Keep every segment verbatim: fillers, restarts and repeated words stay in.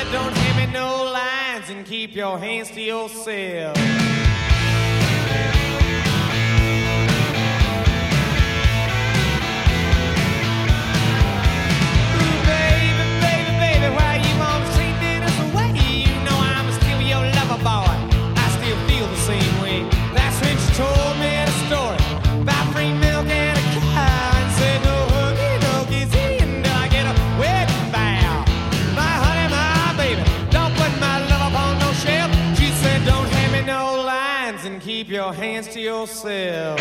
don't hand me no lines and keep your hands to yourself. Ooh, baby, baby, baby, why you always treating us away? You know I'm still your lover boy. I still feel the same way. That's when she told me the story about free milk and a cow and said no hooky, no kissy until I get a wedding vow. My honey, my baby, don't put my love up on no shelf. She said don't hand me no lines and keep your hands to yourself.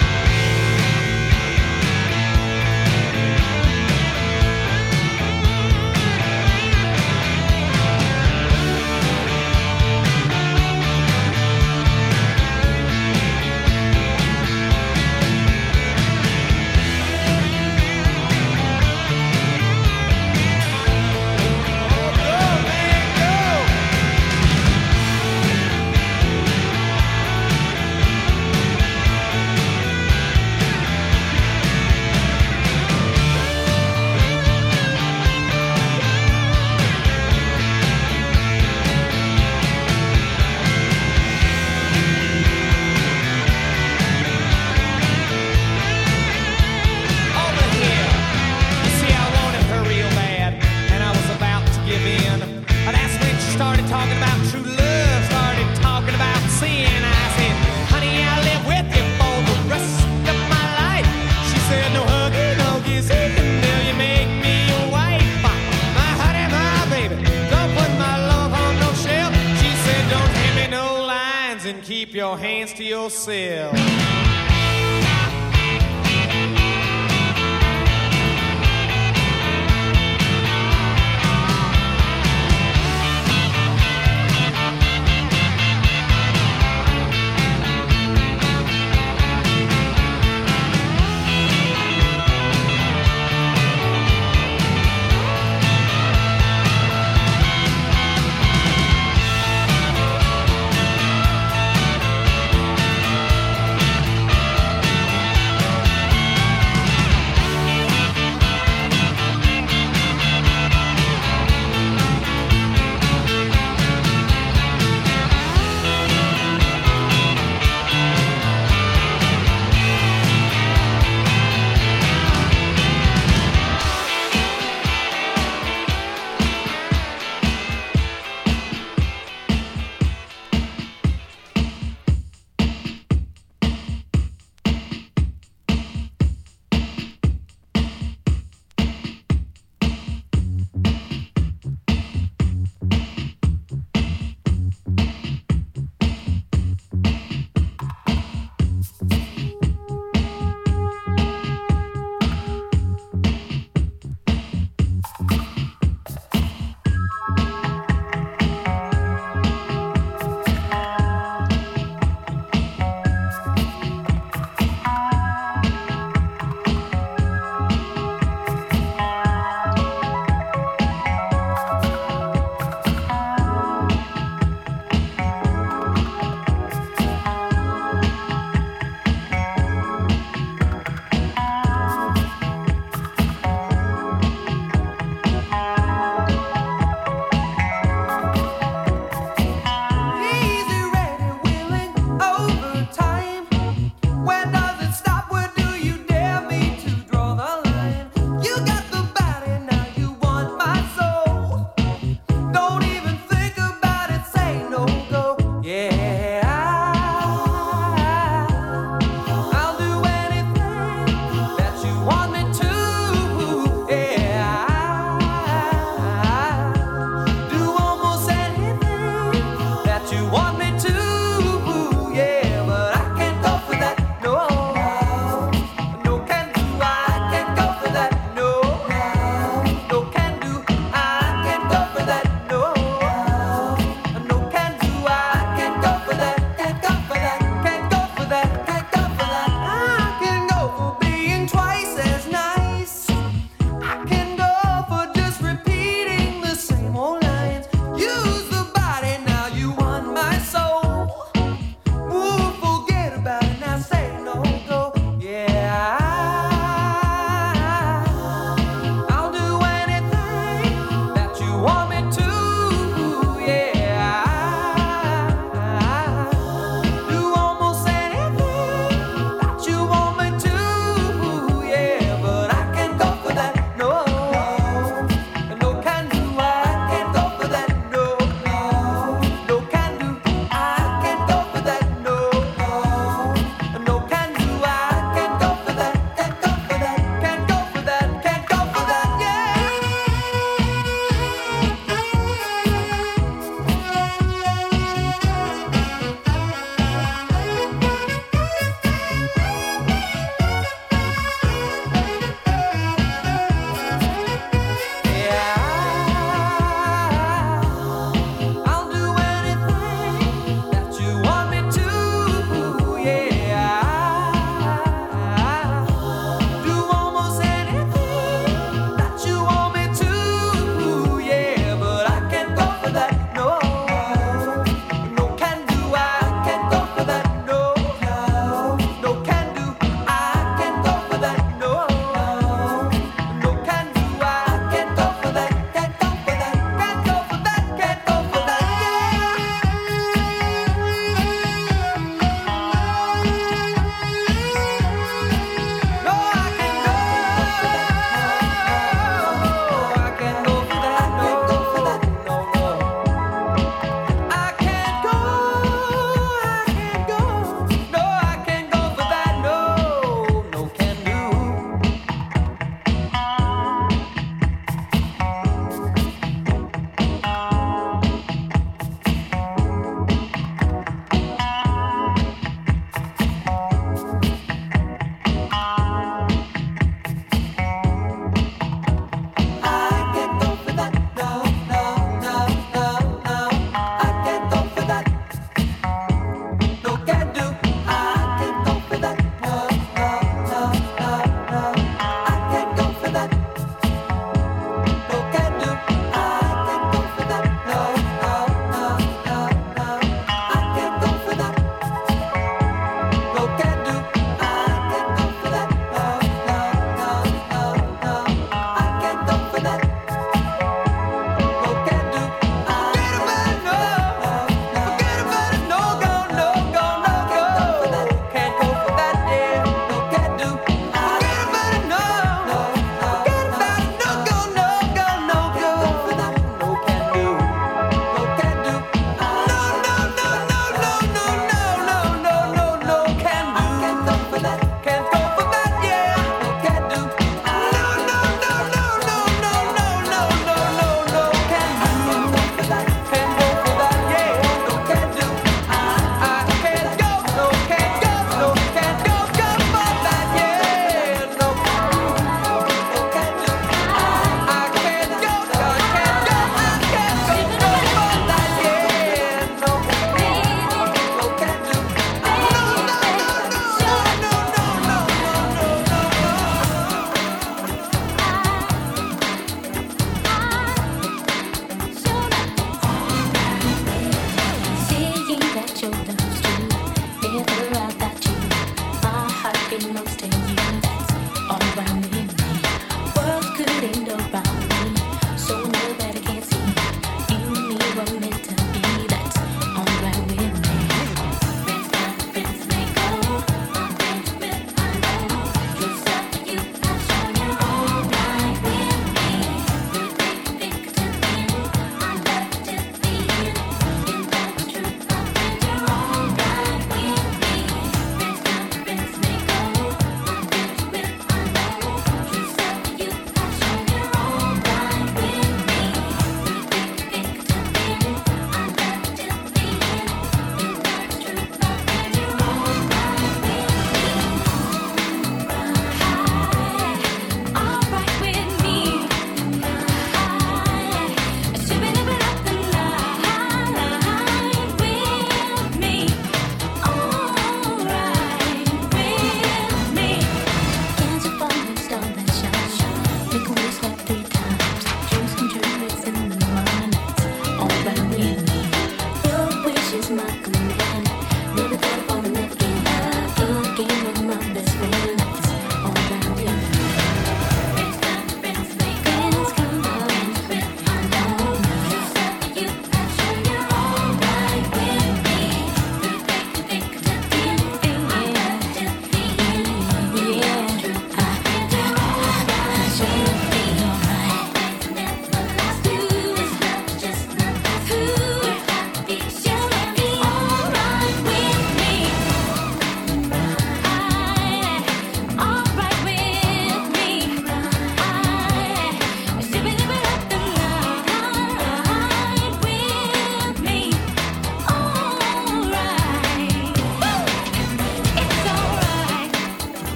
Keep your hands to yourself.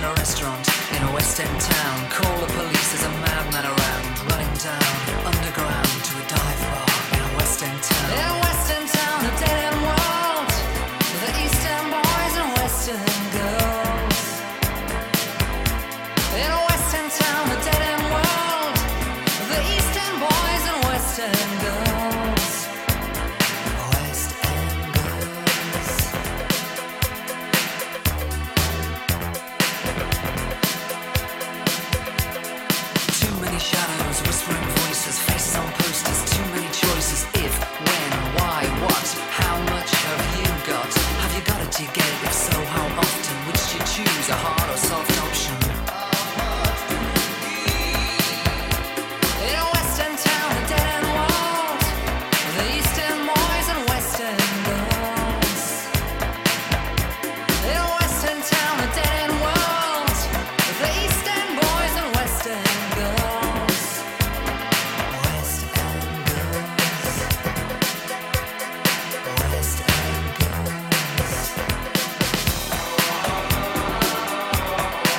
in a restaurant in a West End town. Call the police, there's a madman around, running down underground to a dive bar in a West End town. In a West End town, a dead end world, with the East End boys and West End girls. In a West End town, a dead end world, with the East End boys and West End girls. West End girls. Too many shadows, whispering voices, faces on posters, too many choices. If, when, why, what, how much have you got? Have you got it to get it? If so, how often? Which do you choose, a hard or soft option? In a West End town, a dead end world, the East End boys and West End girls. In a West End town, a dead end world, the East End boys and West End girls. West End girls. West End girls.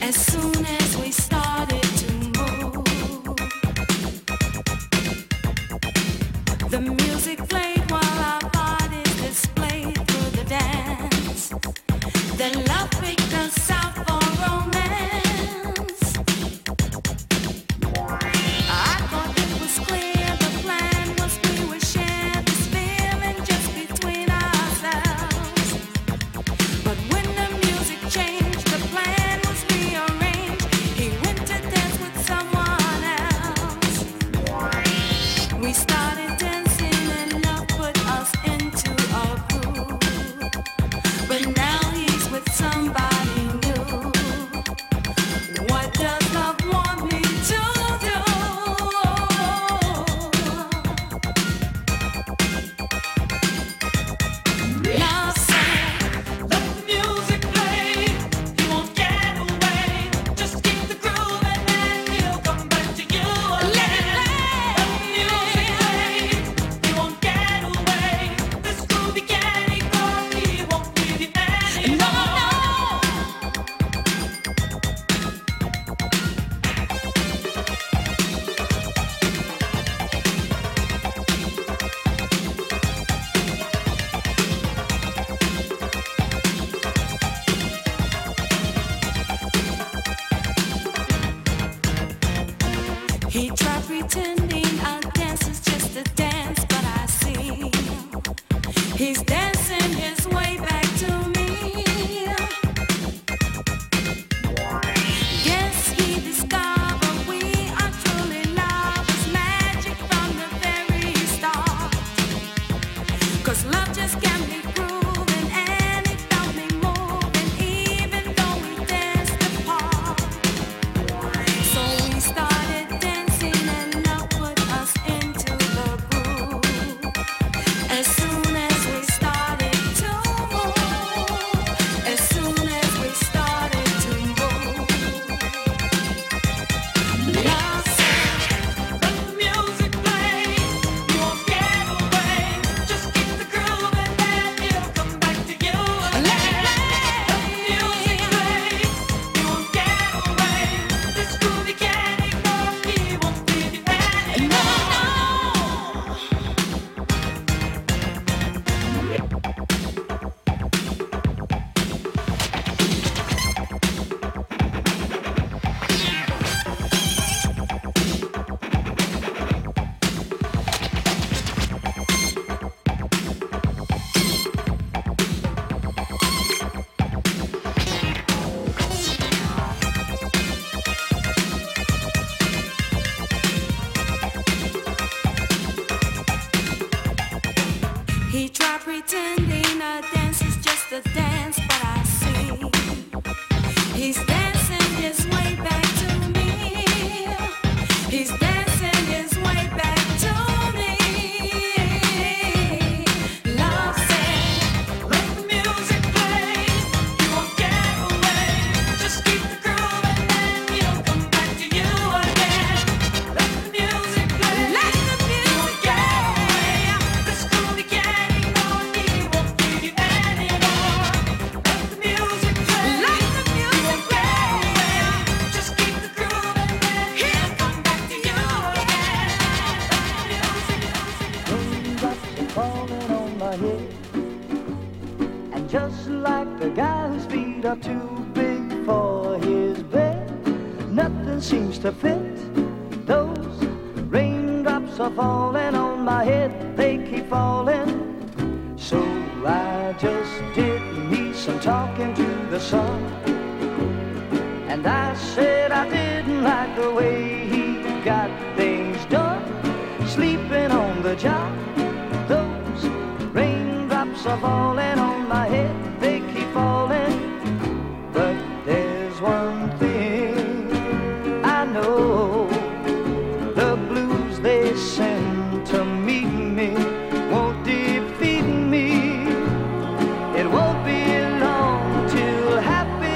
It won't be long till happiness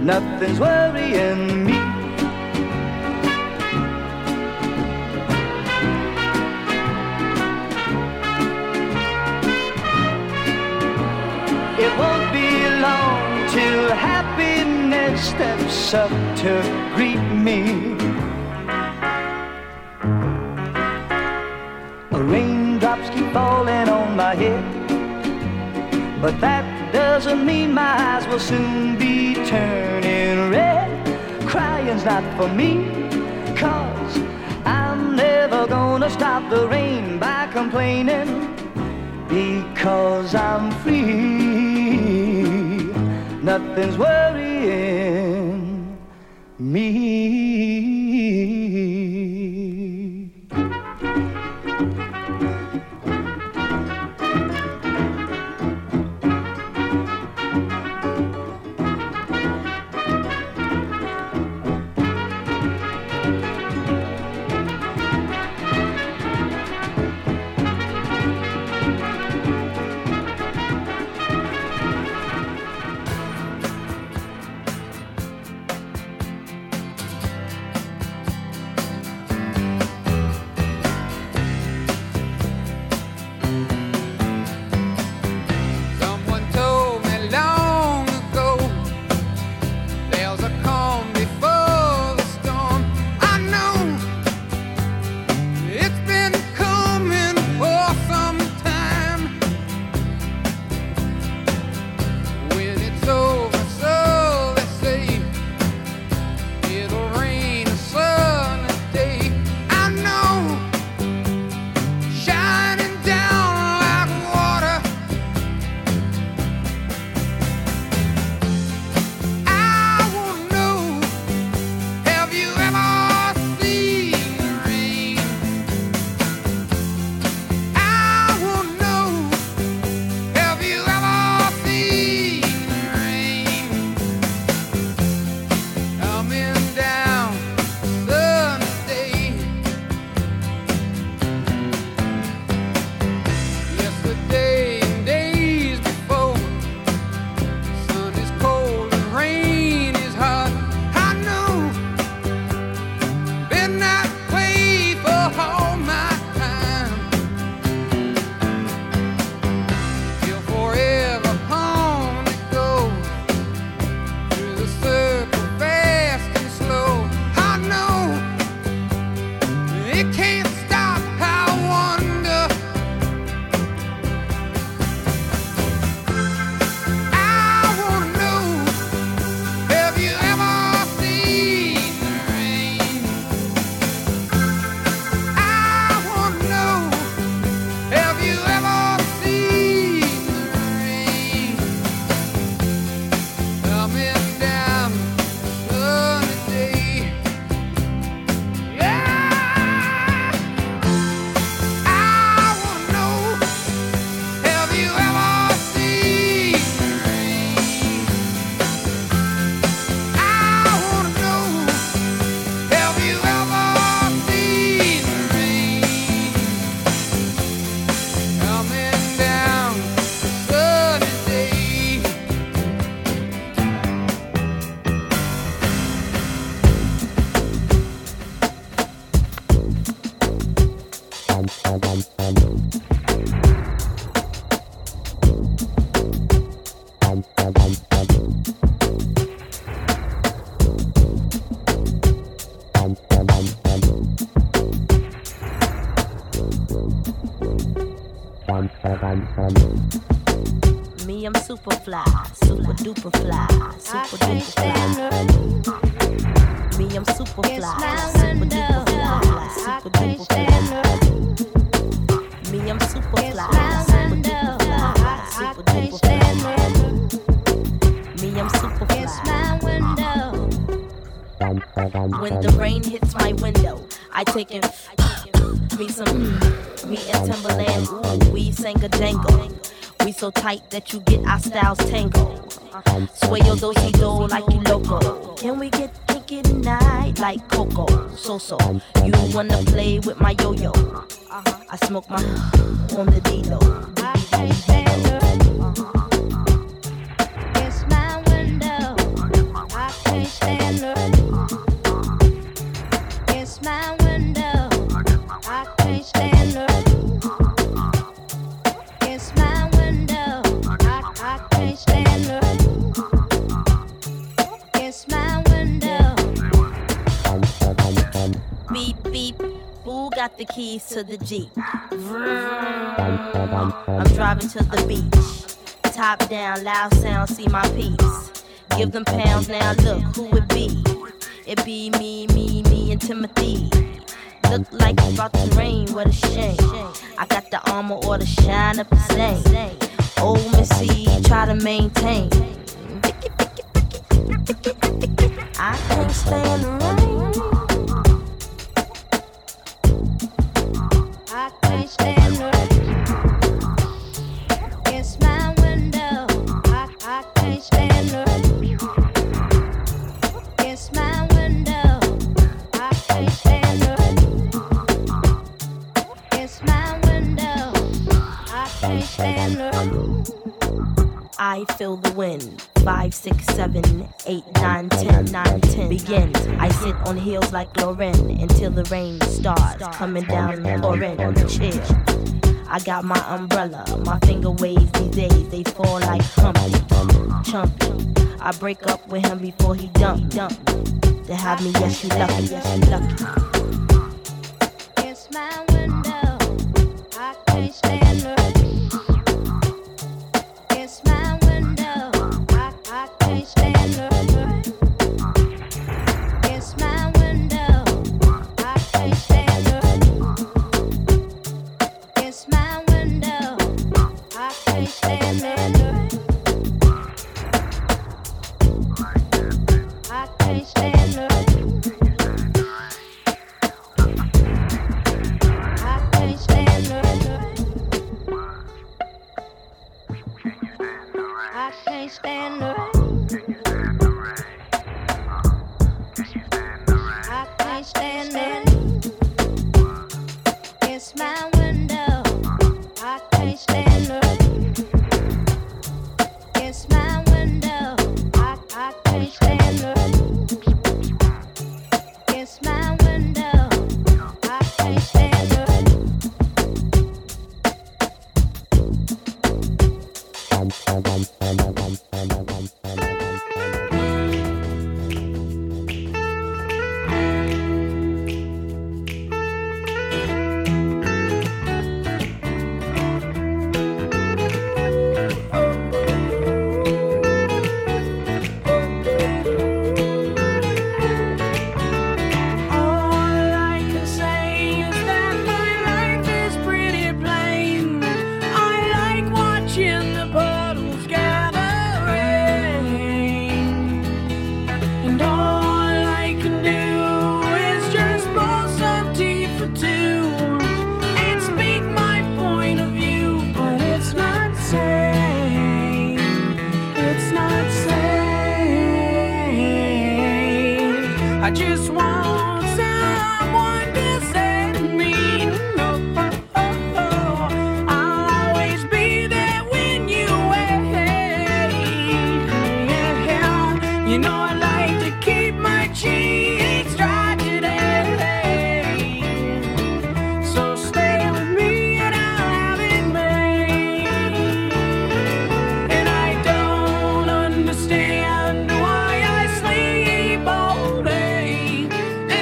nothing's worrying me. It won't be long till happiness steps up to greet me. Raindrops keep falling on my head, but that doesn't mean my eyes will soon be turning red. Crying's not for me, 'cause I'm never gonna stop the rain by complaining, because I'm free. Nothing's worrying me. Me, I'm super fly, super duper fly, super duper fly. Me, I'm super fly, super duper fly, super duper fly. Me, I'm super fly, super duper fly, super duper fly. Me, I'm super fly. When the rain hits my window, I take in me some me and Timberland. Ooh, we sang a jangle. We so tight that you get our styles tangled. Sway your do-si-do like you loco. Can we get kinky tonight like Coco? So-so, you wanna play with my yo-yo? I smoke my on the D-Lo. I can't stand her. It's my window. I The keys to the Jeep. I'm driving to the beach. Top down, loud sound, see my peeps. Give them pounds now, look who it be. It be me, me, me and Timothy. Look like it's about to rain, what a shame. I got the armor or the shine up the same. Old Missy, try to maintain. I can't stand the rain. I can't stand the rain. It's my window. I, I can't stand the rain. It's my window. I can't stand the rain. It's my window. I can't stand the rain. I feel the wind. Five, six, seven, eight, nine, ten, nine, ten. Begin. I sit on hills like Lauren until the rain starts coming down. Lauren, chill. I got my umbrella. My finger waves these days. They fall like Humpty, Chumpy. I break up with him before he dump, dump. To have me, yes, you lucky, yes, you lucky. It's my window. I can't stand the rain. It's my window. I can't stand the rain. It's my window. I can't stand the rain. It's my window. I can't stand the rain. I can't stand the rain. I can't stand the rain. I can't stand the rain. I can't stand it. It's my window. I can't stand it. It's my window. I, I can't stand it. It's my window. I can't stand it. I just want someone to say to me, no, oh, oh, oh, I'll always be there when you wait. Yeah, you know I like to keep my cheeks dry today. So stay with me and I'll have it made. And I don't understand why I sleep all day.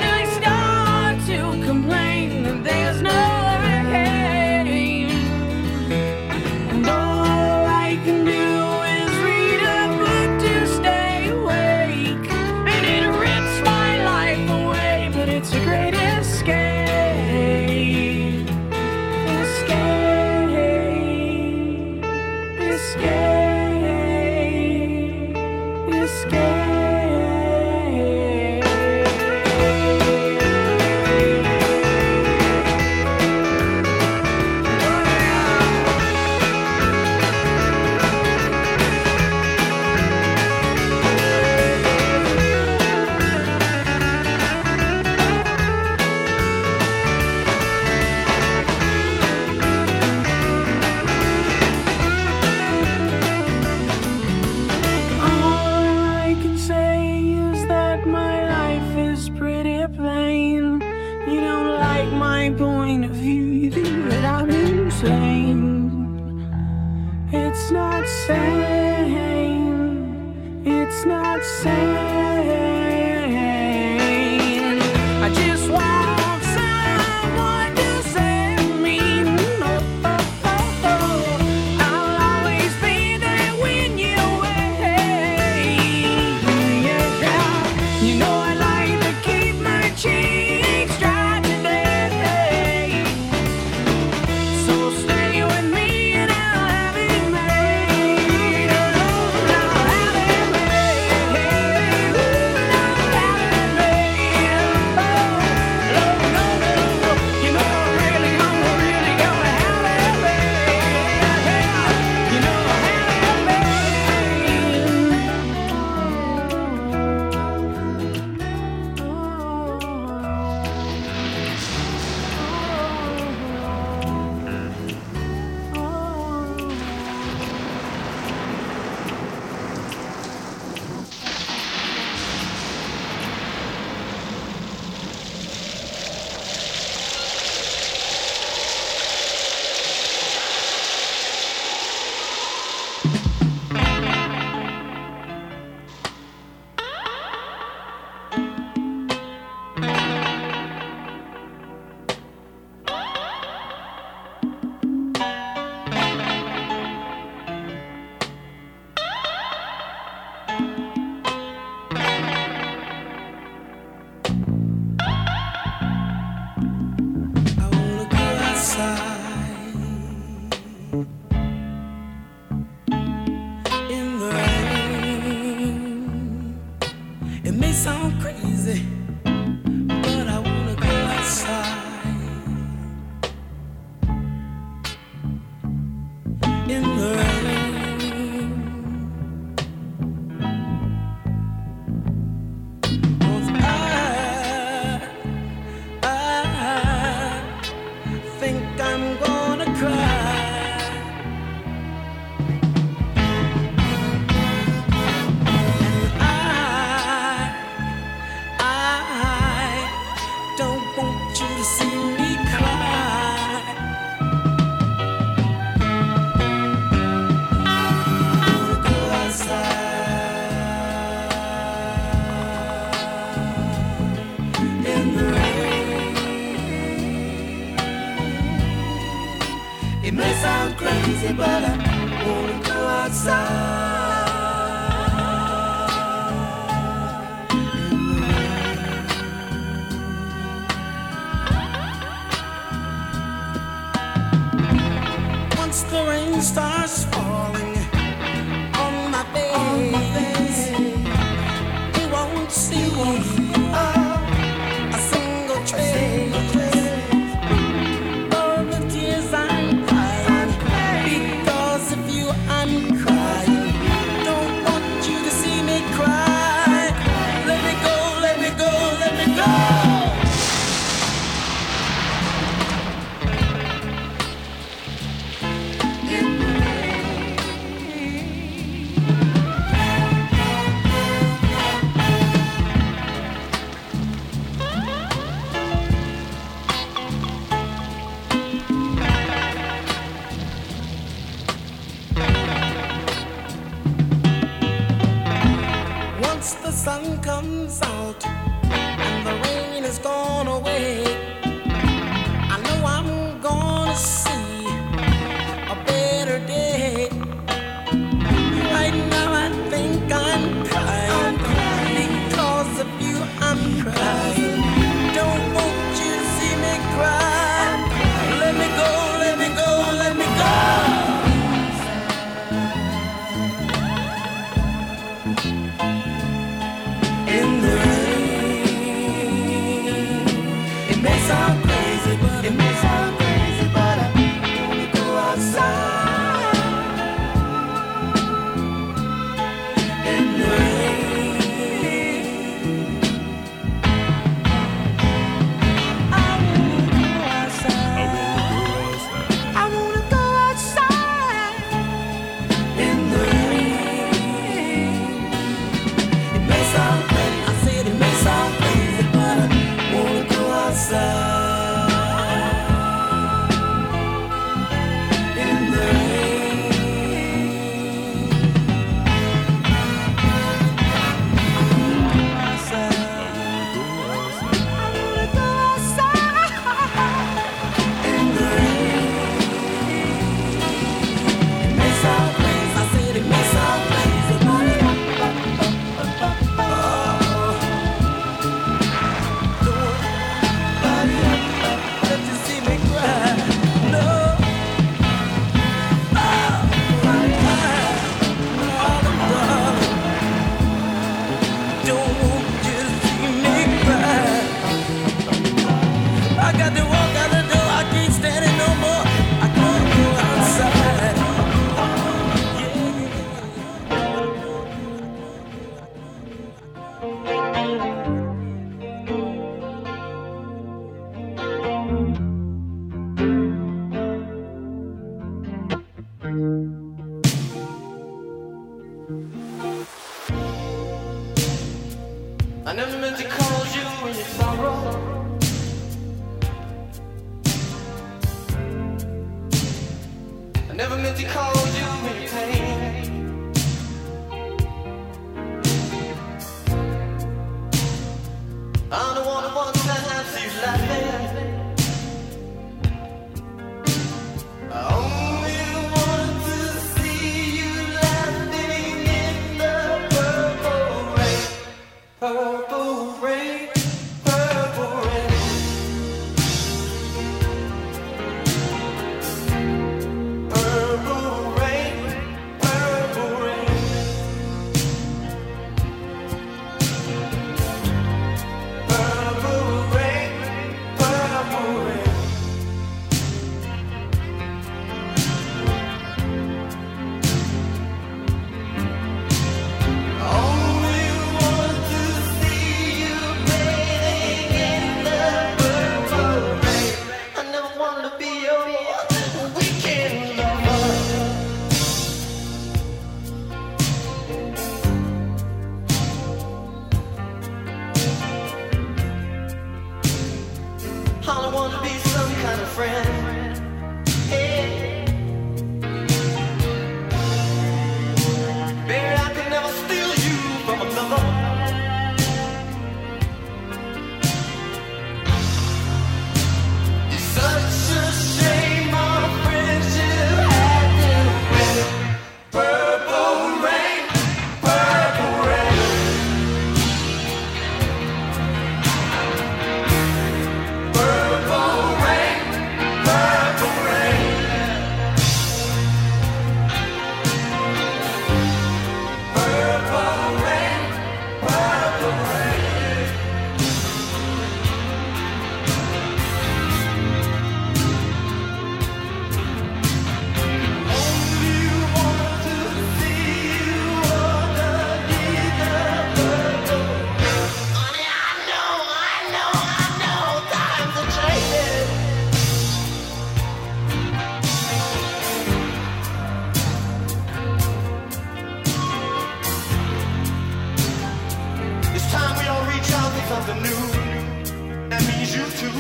is pretty plain. You don't like my point of view, you think that I'm insane. It's not sane, it's not sane. I just want someone to save me. Oh, oh, oh, oh. I'll always be there when you're away. Yeah, you know I like to keep my cheeks dry today. So stay with me and I'll have it made. I'll have it made. I'll have it made. Oh, no, no, no. You know I'm really, I'm really gonna have it made. You know I'll have it I wanna go outside in the rain. It may sound crazy, but I wanna go outside in the rain. 'Cause I, I think I'm gonna cry. And I, I don't want you to see me cry. I wanna go outside in the rain. It may sound crazy, but I wanna go outside in the rain. Once the rain starts falling on my face, you won't see a single trace of the tears I'm crying. Because of you I'm crying. Don't want you to see me cry. Let me go, let me go, let me go. Once the sun comes out and the rain is gone away, I know I'm gonna see a better day. Right now I think I'm crying. Because of you I'm crying. Don't want you to see me cry. Let me go, let me go, let me go. In the rain. It may sound crazy, but it may sound crazy, but I wanna go outside in the rain. I wanna go outside. I wanna go outside in the rain. It may sound crazy, I said it may sound crazy, he called you in your pain. I'm the one who wants to have you laughing. I only want to see you laughing in the purple rain. Purple rain, purple rain. Purple rain, purple rain. Purple rain, purple rain. Only want to see you bathing in the purple rain. I never wanted to be your weekend lover. All I want to be some kind of friend. Hey. Baby, I could never steal you from another. It's such a shame our friendship had to end. Purple rain, purple rain. Purple rain, purple rain. Purple rain, purple rain. Only want to see you underneath the purple rain. Honey, I know, I know, I know, times are changing. It's time we all reach out for something new. That means you too.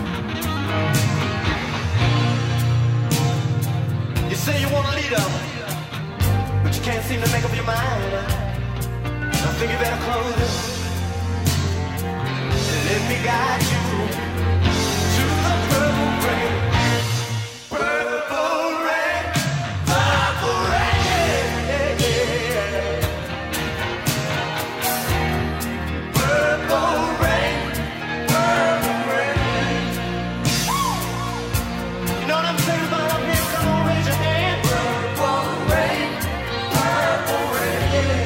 You say you want a leader, but you can't seem to make up your mind. I think you better close it and let me guide you to the purple rain. Purple rain, purple rain. Purple rain, purple rain. You know what I'm saying about up here? Come on, raise your hand. Purple rain, purple rain.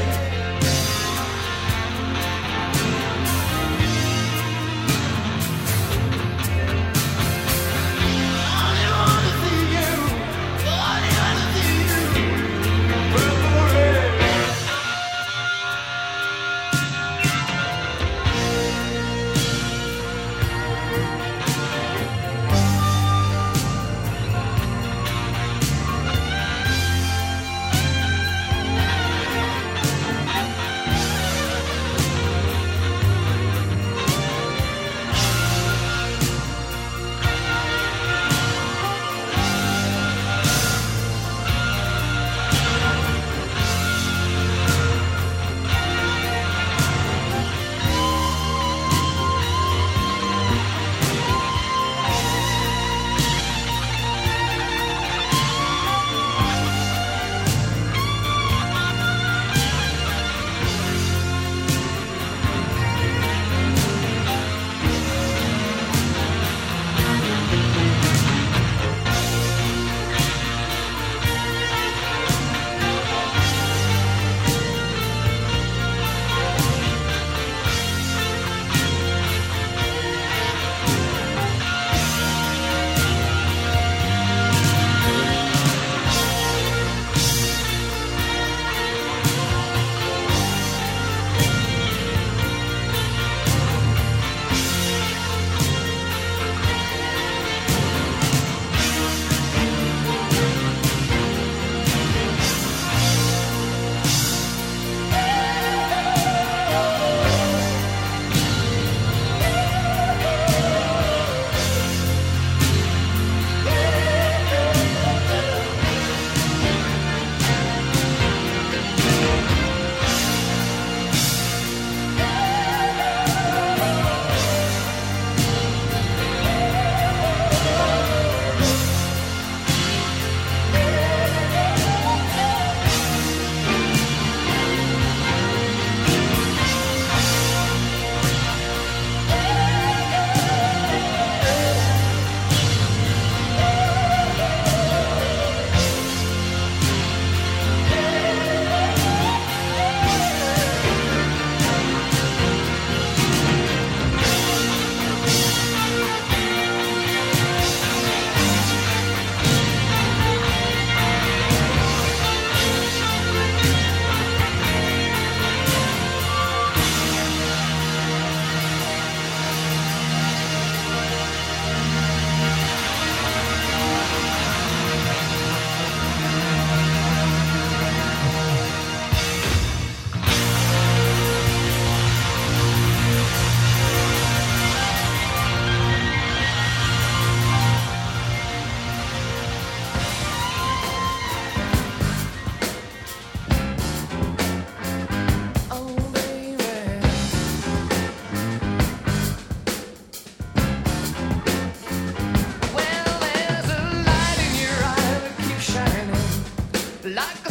like a